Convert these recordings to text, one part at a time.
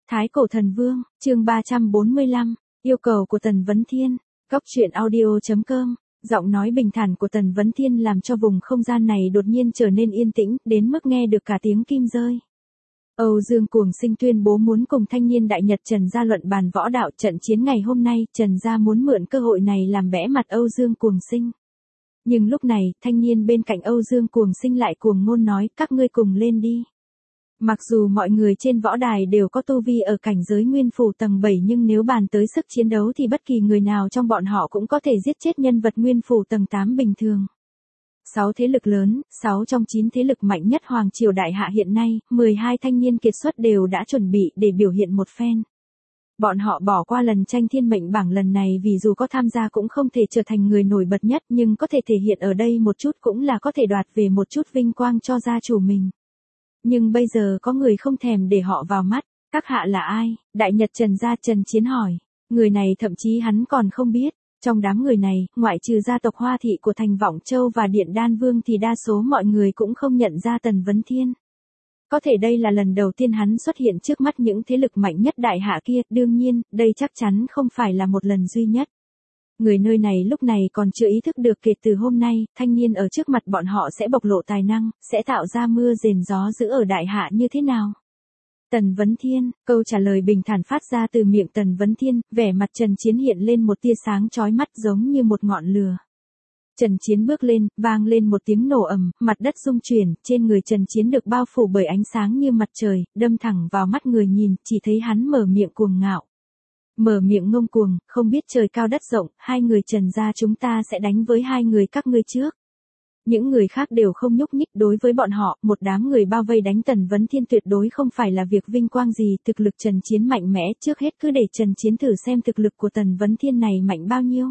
Thái Cổ Thần Vương, chương 345, yêu cầu của Tần Vấn Thiên, Cốc truyện audio.com, giọng nói bình thản của Tần Vấn Thiên làm cho vùng không gian này đột nhiên trở nên yên tĩnh, đến mức nghe được cả tiếng kim rơi. Âu Dương Cuồng Sinh tuyên bố muốn cùng thanh niên đại Nhật Trần Gia luận bàn võ đạo trận chiến ngày hôm nay, Trần Gia muốn mượn cơ hội này làm bẽ mặt Âu Dương Cuồng Sinh. Nhưng lúc này, thanh niên bên cạnh Âu Dương Cuồng Sinh lại cuồng ngôn nói, các ngươi cùng lên đi. Mặc dù mọi người trên võ đài đều có tu vi ở cảnh giới nguyên phủ tầng 7 nhưng nếu bàn tới sức chiến đấu thì bất kỳ người nào trong bọn họ cũng có thể giết chết nhân vật nguyên phủ tầng 8 bình thường. 6 thế lực lớn, 6 trong 9 thế lực mạnh nhất Hoàng Triều Đại Hạ hiện nay, 12 thanh niên kiệt xuất đều đã chuẩn bị để biểu hiện một phen. Bọn họ bỏ qua lần tranh thiên mệnh bảng lần này vì dù có tham gia cũng không thể trở thành người nổi bật nhất nhưng có thể thể hiện ở đây một chút cũng là có thể đoạt về một chút vinh quang cho gia chủ mình. Nhưng bây giờ có người không thèm để họ vào mắt, các hạ là ai? Đại Nhật Trần Gia Trần Chiến hỏi, người này thậm chí hắn còn không biết. Trong đám người này, ngoại trừ gia tộc Hoa Thị của Thành Vọng Châu và Điện Đan Vương thì đa số mọi người cũng không nhận ra Tần Vấn Thiên. Có thể đây là lần đầu tiên hắn xuất hiện trước mắt những thế lực mạnh nhất Đại Hạ kia, đương nhiên, đây chắc chắn không phải là một lần duy nhất. Người nơi này lúc này còn chưa ý thức được kể từ hôm nay, thanh niên ở trước mặt bọn họ sẽ bộc lộ tài năng, sẽ tạo ra mưa rền gió dữ ở Đại Hạ như thế nào. Tần Vấn Thiên, câu trả lời bình thản phát ra từ miệng Tần Vấn Thiên, vẻ mặt Trần Chiến hiện lên một tia sáng chói mắt giống như một ngọn lửa. Trần Chiến bước lên, vang lên một tiếng nổ ầm, mặt đất rung chuyển, trên người Trần Chiến được bao phủ bởi ánh sáng như mặt trời, đâm thẳng vào mắt người nhìn, chỉ thấy hắn mở miệng cuồng ngạo. Mở miệng ngông cuồng, không biết trời cao đất rộng, hai người Trần gia chúng ta sẽ đánh với hai người các ngươi trước. Những người khác đều không nhúc nhích, đối với bọn họ, một đám người bao vây đánh Tần Vấn Thiên tuyệt đối không phải là việc vinh quang gì, thực lực Trần Chiến mạnh mẽ, trước hết cứ để Trần Chiến thử xem thực lực của Tần Vấn Thiên này mạnh bao nhiêu.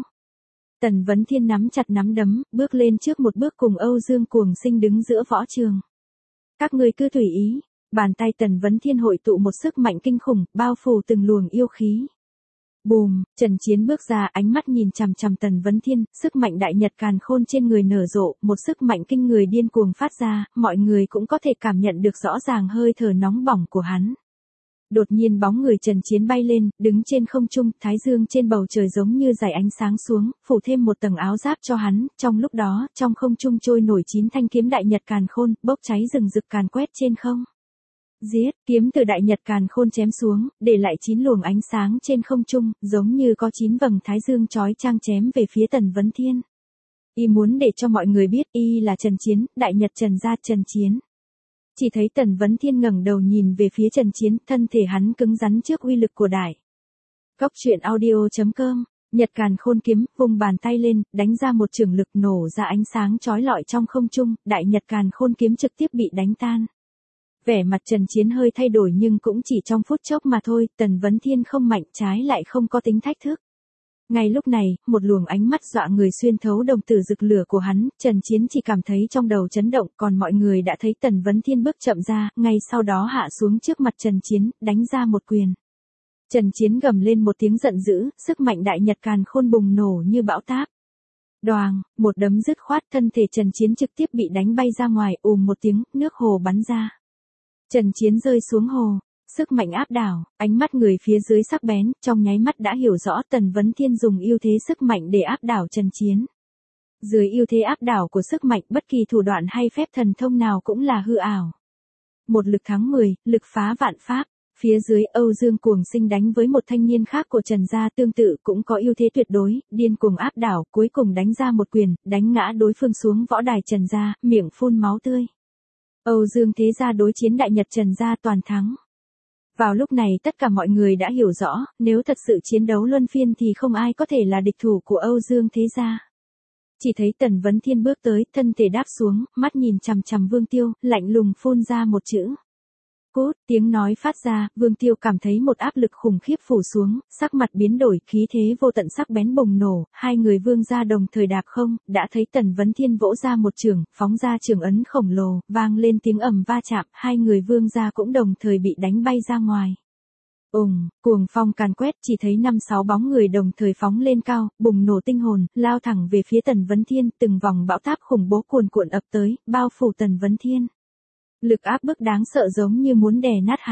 Tần Vấn Thiên nắm chặt nắm đấm, bước lên trước một bước cùng Âu Dương Cuồng Sinh đứng giữa võ trường. Các ngươi cứ tùy ý, bàn tay Tần Vấn Thiên hội tụ một sức mạnh kinh khủng, bao phủ từng luồng yêu khí. Bùm, Trần Chiến bước ra, ánh mắt nhìn chằm chằm Tần Vấn Thiên, sức mạnh đại nhật càn khôn trên người nở rộ, một sức mạnh kinh người điên cuồng phát ra, mọi người cũng có thể cảm nhận được rõ ràng hơi thở nóng bỏng của hắn. Đột nhiên bóng người Trần Chiến bay lên, đứng trên không trung, thái dương trên bầu trời giống như dải ánh sáng xuống, phủ thêm một tầng áo giáp cho hắn, trong lúc đó, trong không trung trôi nổi 9 thanh kiếm đại nhật càn khôn, bốc cháy rừng rực càn quét trên không. Giết, kiếm từ đại nhật càn khôn chém xuống, để lại 9 luồng ánh sáng trên không trung, giống như có 9 vầng thái dương chói chang chém về phía Tần Vấn Thiên. Y muốn để cho mọi người biết y là Trần Chiến, đại nhật Trần Gia Trần Chiến. Chỉ thấy Tần Vấn Thiên ngẩng đầu nhìn về phía Trần Chiến, thân thể hắn cứng rắn trước uy lực của đại. Cốc truyện audio.com, Nhật Càn Khôn kiếm, vùng bàn tay lên, đánh ra một chưởng lực nổ ra ánh sáng chói lọi trong không trung, đại Nhật Càn Khôn kiếm trực tiếp bị đánh tan. Vẻ mặt Trần Chiến hơi thay đổi nhưng cũng chỉ trong phút chốc mà thôi, Tần Vấn Thiên không mạnh trái lại không có tính thách thức. Ngay lúc này, một luồng ánh mắt dọa người xuyên thấu đồng tử rực lửa của hắn, Trần Chiến chỉ cảm thấy trong đầu chấn động, còn mọi người đã thấy Tần Vấn Thiên bước chậm ra, ngay sau đó hạ xuống trước mặt Trần Chiến, đánh ra một quyền. Trần Chiến gầm lên một tiếng giận dữ, sức mạnh đại nhật càn khôn bùng nổ như bão táp. Đoàng, một đấm dứt khoát, thân thể Trần Chiến trực tiếp bị đánh bay ra ngoài, một tiếng, nước hồ bắn ra. Trần Chiến rơi xuống hồ, sức mạnh áp đảo, ánh mắt người phía dưới sắc bén, trong nháy mắt đã hiểu rõ Tần Vấn Thiên dùng ưu thế sức mạnh để áp đảo Trần Chiến. Dưới ưu thế áp đảo của sức mạnh, bất kỳ thủ đoạn hay phép thần thông nào cũng là hư ảo. Một lực thắng 10, lực phá vạn pháp. Phía dưới Âu Dương Cuồng Sinh đánh với một thanh niên khác của Trần Gia tương tự cũng có ưu thế tuyệt đối, điên cuồng áp đảo, cuối cùng đánh ra một quyền, đánh ngã đối phương xuống võ đài Trần Gia, miệng phun máu tươi. Âu Dương thế gia đối chiến đại nhật Trần Gia toàn thắng. Vào lúc này tất cả mọi người đã hiểu rõ, nếu thật sự chiến đấu luân phiên thì không ai có thể là địch thủ của Âu Dương thế gia. Chỉ thấy Tần Vấn Thiên bước tới, thân thể đáp xuống, mắt nhìn chằm chằm Vương Tiêu, lạnh lùng phun ra một chữ. Cút, tiếng nói phát ra, Vương Tiêu cảm thấy một áp lực khủng khiếp phủ xuống, sắc mặt biến đổi, khí thế vô tận sắc bén bùng nổ, hai người Vương gia đồng thời đạp không, đã thấy Tần Vấn Thiên vỗ ra một chưởng, phóng ra chưởng ấn khổng lồ, vang lên tiếng ầm va chạm, hai người Vương gia cũng đồng thời bị đánh bay ra ngoài. Cuồng phong càn quét, chỉ thấy 5-6 bóng người đồng thời phóng lên cao, bùng nổ tinh hồn, lao thẳng về phía Tần Vấn Thiên, từng vòng bão táp khủng bố cuồn cuộn ập tới, bao phủ Tần Vấn Thiên. Lực áp bức đáng sợ giống như muốn đè nát hắn.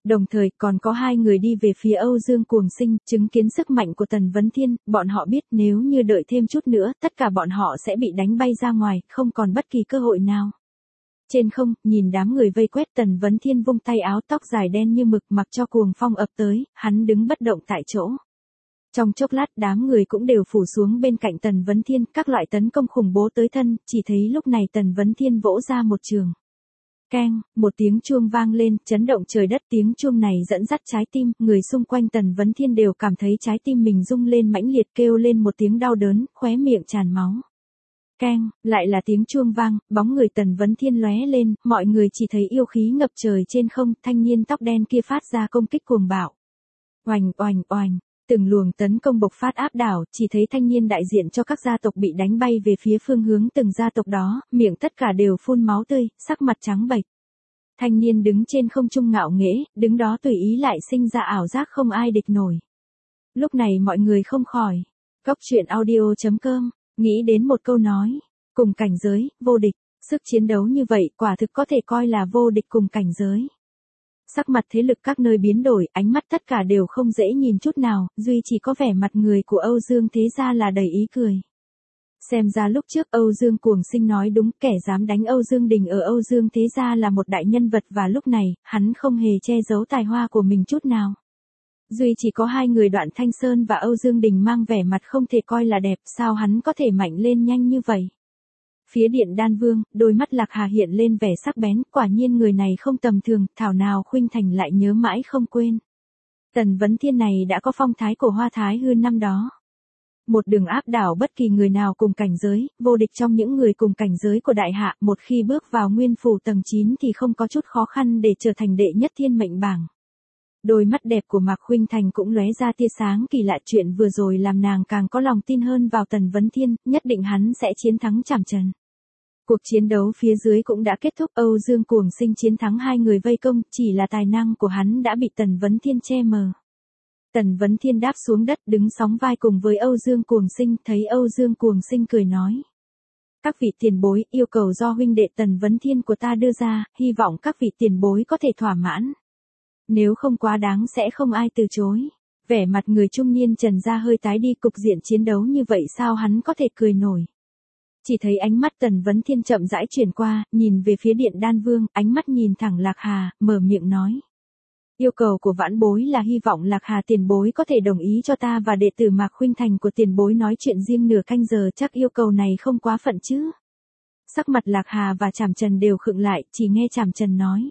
Đồng thời còn có hai người đi về phía Âu Dương Cuồng Sinh, chứng kiến sức mạnh của Tần Vấn Thiên, bọn họ biết nếu như đợi thêm chút nữa, tất cả bọn họ sẽ bị đánh bay ra ngoài, không còn bất kỳ cơ hội nào. Trên không, nhìn đám người vây quét, Tần Vấn Thiên vung tay áo, tóc dài đen như mực, mặc cho cuồng phong ập tới, hắn đứng bất động tại chỗ. Trong chốc lát đám người cũng đều phủ xuống bên cạnh Tần Vấn Thiên, các loại tấn công khủng bố tới thân, chỉ thấy lúc này Tần Vấn Thiên vỗ ra một trường. Keng, một tiếng chuông vang lên, chấn động trời đất, tiếng chuông này dẫn dắt trái tim, người xung quanh Tần Vấn Thiên đều cảm thấy trái tim mình rung lên mãnh liệt, kêu lên một tiếng đau đớn, khóe miệng tràn máu. Keng, lại là tiếng chuông vang, bóng người Tần Vấn Thiên lóe lên, mọi người chỉ thấy yêu khí ngập trời trên không, thanh niên tóc đen kia phát ra công kích cuồng bạo. Oành oành oành, từng luồng tấn công bộc phát áp đảo, chỉ thấy thanh niên đại diện cho các gia tộc bị đánh bay về phía phương hướng từng gia tộc đó, miệng tất cả đều phun máu tươi, sắc mặt trắng bệch. Thanh niên đứng trên không trung ngạo nghễ, đứng đó tùy ý lại sinh ra ảo giác không ai địch nổi. Lúc này mọi người không khỏi. Góc truyện audio.com, nghĩ đến một câu nói. Cùng cảnh giới, vô địch. Sức chiến đấu như vậy quả thực có thể coi là vô địch cùng cảnh giới. Sắc mặt thế lực các nơi biến đổi, ánh mắt tất cả đều không dễ nhìn chút nào, duy chỉ có vẻ mặt người của Âu Dương Thế Gia là đầy ý cười. Xem ra lúc trước Âu Dương Cuồng Sinh nói đúng, kẻ dám đánh Âu Dương Đình ở Âu Dương Thế Gia là một đại nhân vật và lúc này, hắn không hề che giấu tài hoa của mình chút nào. Duy chỉ có hai người Đoạn Thanh Sơn và Âu Dương Đình mang vẻ mặt không thể coi là đẹp, sao hắn có thể mạnh lên nhanh như vậy. Phía Điện Đan Vương, đôi mắt Lạc Hà hiện lên vẻ sắc bén, quả nhiên người này không tầm thường, thảo nào Khuynh Thành lại nhớ mãi không quên. Tần Vấn Thiên này đã có phong thái của Hoa Thái Hư năm đó. Một đường áp đảo bất kỳ người nào cùng cảnh giới, vô địch trong những người cùng cảnh giới của đại hạ, một khi bước vào nguyên phủ tầng 9 thì không có chút khó khăn để trở thành đệ nhất thiên mệnh bảng. Đôi mắt đẹp của Mạc Khuynh Thành cũng lóe ra tia sáng kỳ lạ, chuyện vừa rồi làm nàng càng có lòng tin hơn vào Tần Vấn Thiên, nhất định hắn sẽ chiến thắng Trảm Trần. Cuộc chiến đấu phía dưới cũng đã kết thúc, Âu Dương Cuồng Sinh chiến thắng hai người vây công, chỉ là tài năng của hắn đã bị Tần Vấn Thiên che mờ. Tần Vấn Thiên đáp xuống đất đứng sóng vai cùng với Âu Dương Cuồng Sinh, thấy Âu Dương Cuồng Sinh cười nói. Các vị tiền bối, yêu cầu do huynh đệ Tần Vấn Thiên của ta đưa ra, hy vọng các vị tiền bối có thể thỏa mãn. Nếu không quá đáng sẽ không ai từ chối. Vẻ mặt người trung niên Trần Gia hơi tái đi, cục diện chiến đấu như vậy sao hắn có thể cười nổi. Chỉ thấy ánh mắt Tần Vấn Thiên chậm rãi chuyển qua, nhìn về phía Điện Đan Vương, ánh mắt nhìn thẳng Lạc Hà, mở miệng nói. Yêu cầu của vãn bối là hy vọng Lạc Hà tiền bối có thể đồng ý cho ta và đệ tử Mạc Khuynh Thành của tiền bối nói chuyện riêng nửa canh giờ, chắc yêu cầu này không quá phận chứ. Sắc mặt Lạc Hà và Trảm Trần đều khựng lại, chỉ nghe Trảm Trần nói.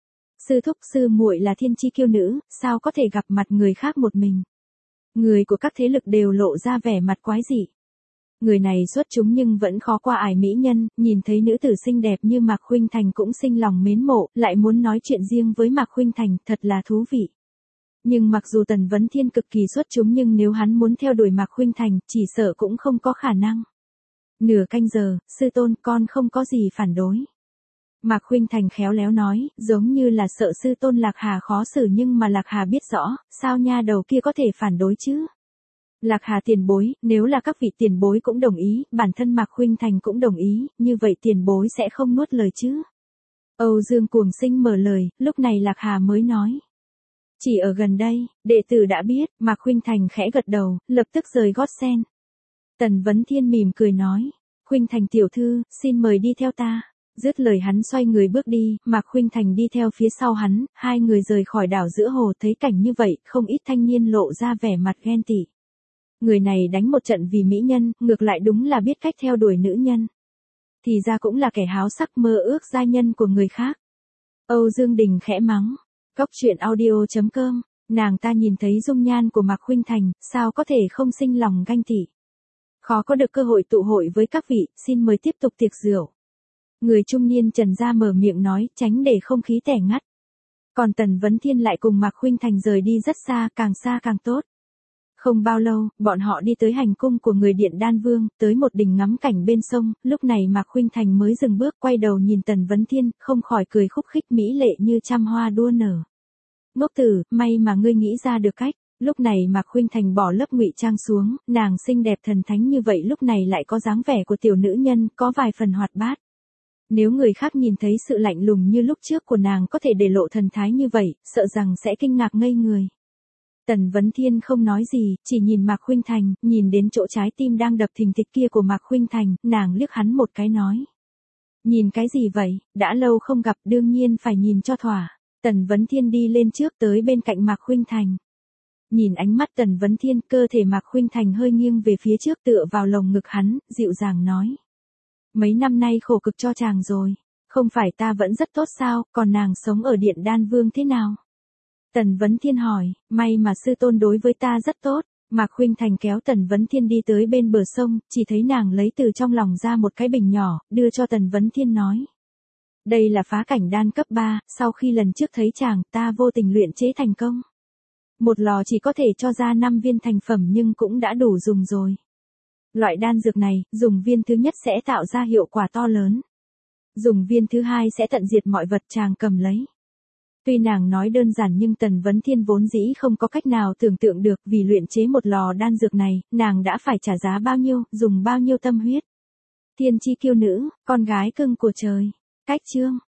Sư thúc sư muội là thiên chi kiêu nữ, sao có thể gặp mặt người khác một mình. Người của các thế lực đều lộ ra vẻ mặt quái dị. Người này xuất chúng nhưng vẫn khó qua ải mỹ nhân, nhìn thấy nữ tử xinh đẹp như Mạc Khuynh Thành cũng sinh lòng mến mộ, lại muốn nói chuyện riêng với Mạc Khuynh Thành, thật là thú vị. Nhưng mặc dù Tần Vấn Thiên cực kỳ xuất chúng nhưng nếu hắn muốn theo đuổi Mạc Khuynh Thành, chỉ sợ cũng không có khả năng. Nửa canh giờ, sư tôn con không có gì phản đối. Mạc Khuynh Thành khéo léo nói, giống như là sợ sư tôn Lạc Hà khó xử nhưng mà Lạc Hà biết rõ, sao nha đầu kia có thể phản đối chứ. Lạc Hà tiền bối, nếu là các vị tiền bối cũng đồng ý, bản thân Mạc Khuynh Thành cũng đồng ý, như vậy tiền bối sẽ không nuốt lời chứ. Âu Dương Cuồng Sinh mở lời, lúc này Lạc Hà mới nói. Chỉ ở gần đây, đệ tử đã biết, Mạc Khuynh Thành khẽ gật đầu, lập tức rời gót sen. Tần Vấn Thiên mỉm cười nói, Khuynh Thành tiểu thư, xin mời đi theo ta. Dứt lời hắn xoay người bước đi, Mạc Khuynh Thành đi theo phía sau hắn, hai người rời khỏi đảo giữa hồ, thấy cảnh như vậy, không ít thanh niên lộ ra vẻ mặt ghen tị. Người này đánh một trận vì mỹ nhân, ngược lại đúng là biết cách theo đuổi nữ nhân. Thì ra cũng là kẻ háo sắc mơ ước giai nhân của người khác. Âu Dương Đình khẽ mắng. Góc truyện audio.com, nàng ta nhìn thấy dung nhan của Mạc Khuynh Thành, sao có thể không sinh lòng ganh tị. Khó có được cơ hội tụ hội với các vị, xin mời tiếp tục tiệc rượu. Người trung niên Trần Gia mở miệng nói, tránh để không khí tẻ ngắt. Còn Tần Vấn Thiên lại cùng Mạc Khuynh Thành rời đi rất xa càng tốt. Không bao lâu, bọn họ đi tới hành cung của người Điện Đan Vương, tới một đình ngắm cảnh bên sông, lúc này Mạc Khuynh Thành mới dừng bước, quay đầu nhìn Tần Vấn Thiên, không khỏi cười khúc khích mỹ lệ như trăm hoa đua nở. Ngốc tử, may mà ngươi nghĩ ra được cách. Lúc này Mạc Khuynh Thành bỏ lớp ngụy trang xuống, nàng xinh đẹp thần thánh như vậy lúc này lại có dáng vẻ của tiểu nữ nhân, có vài phần hoạt bát. Nếu người khác nhìn thấy sự lạnh lùng như lúc trước của nàng có thể để lộ thần thái như vậy, sợ rằng sẽ kinh ngạc ngây người. Tần Vấn Thiên không nói gì, chỉ nhìn Mạc Khuynh Thành, nhìn đến chỗ trái tim đang đập thình thịch kia của Mạc Khuynh Thành, nàng liếc hắn một cái nói. Nhìn cái gì vậy, đã lâu không gặp đương nhiên phải nhìn cho thỏa. Tần Vấn Thiên đi lên trước tới bên cạnh Mạc Khuynh Thành. Nhìn ánh mắt Tần Vấn Thiên, cơ thể Mạc Khuynh Thành hơi nghiêng về phía trước tựa vào lồng ngực hắn, dịu dàng nói. Mấy năm nay khổ cực cho chàng rồi, không phải ta vẫn rất tốt sao, còn nàng sống ở Điện Đan Vương thế nào? Tần Vấn Thiên hỏi, may mà sư tôn đối với ta rất tốt. Mạc Khuynh Thành kéo Tần Vấn Thiên đi tới bên bờ sông, chỉ thấy nàng lấy từ trong lòng ra một cái bình nhỏ, đưa cho Tần Vấn Thiên nói. Đây là phá cảnh đan cấp 3, sau khi lần trước thấy chàng, ta vô tình luyện chế thành công. Một lò chỉ có thể cho ra 5 viên thành phẩm nhưng cũng đã đủ dùng rồi. Loại đan dược này, dùng viên thứ nhất sẽ tạo ra hiệu quả to lớn. Dùng viên thứ hai sẽ tận diệt mọi vật, chàng cầm lấy. Tuy nàng nói đơn giản nhưng Tần Vấn Thiên vốn dĩ không có cách nào tưởng tượng được vì luyện chế một lò đan dược này, nàng đã phải trả giá bao nhiêu, dùng bao nhiêu tâm huyết. Thiên chi kiêu nữ, con gái cưng của trời. Cách chương